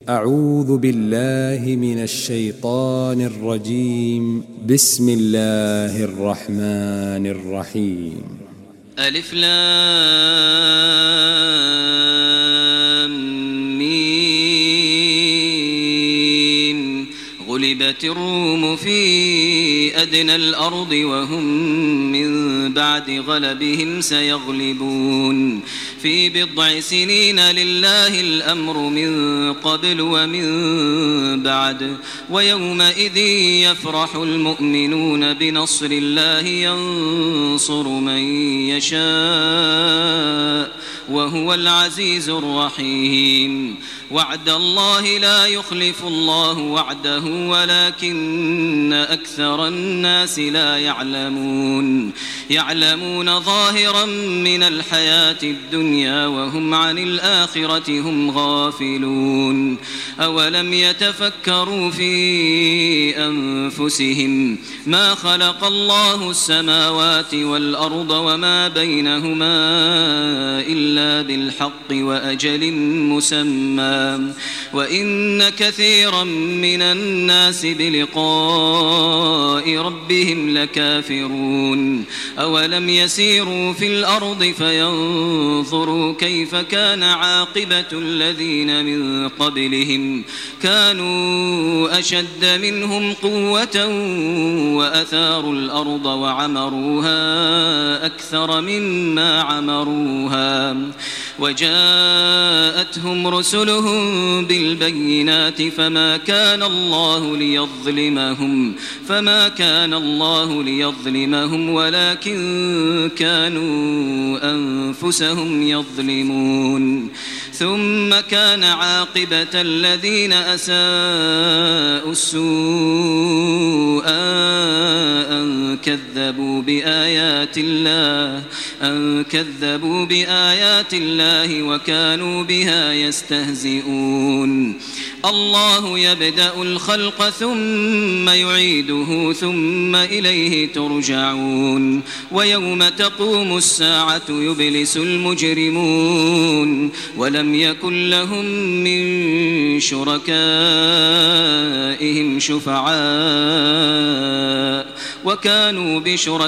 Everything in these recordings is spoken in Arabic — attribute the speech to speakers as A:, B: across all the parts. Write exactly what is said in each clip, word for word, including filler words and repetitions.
A: أعوذ بالله من الشيطان الرجيم. بسم الله الرحمن الرحيم.
B: ألف لام ميم. غلبت الروم في أدنى الأرض وهم من بعد غلبهم سيغلبون في بضع سنين لله الأمر من قبل ومن بعد ويومئذ يفرح المؤمنون بنصر الله ينصر من يشاء وهو العزيز الرحيم. وعد الله لا يخلف الله وعده ولكن أكثر الناس لا يعلمون يعلمون ظاهرا من الحياة الدنيا وهم عن الآخرة هم غافلون. أولم يتفكروا في أنفسهم ما خلق الله السماوات والأرض وما بينهما إلا بالحق وأجل مسمى وإن كثيرا من الناس بلقاء ربهم لكافرون. أولم يسيروا في الأرض فينظروا كيف كان عاقبة الذين من قبلهم كانوا أشد منهم قوة وأثاروا الأرض وعمروها أكثر مما عمروها وجاءتهم رسلهم بالبينات فما كان الله ليظلمهم فما كان الله ليظلمهم ولكن كانوا أنفسهم يظلمون. ثم كان عاقبة الذين أساءوا السوء أن كذبوا بآيات الله أن كذبوا بآيات الله وكانوا بها يستهزئون. الله يبدأ الخلق ثم يعيده ثم إليه ترجعون. ويوم تقوم الساعة يبلس المجرمون ولم يكن لهم من شركائهم شفعاء وكانوا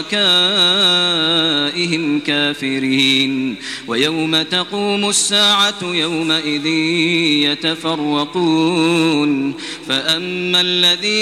B: بشركائهم كافرين. ويوم تقوم الساعة يومئذ يتفرقون فأما الذين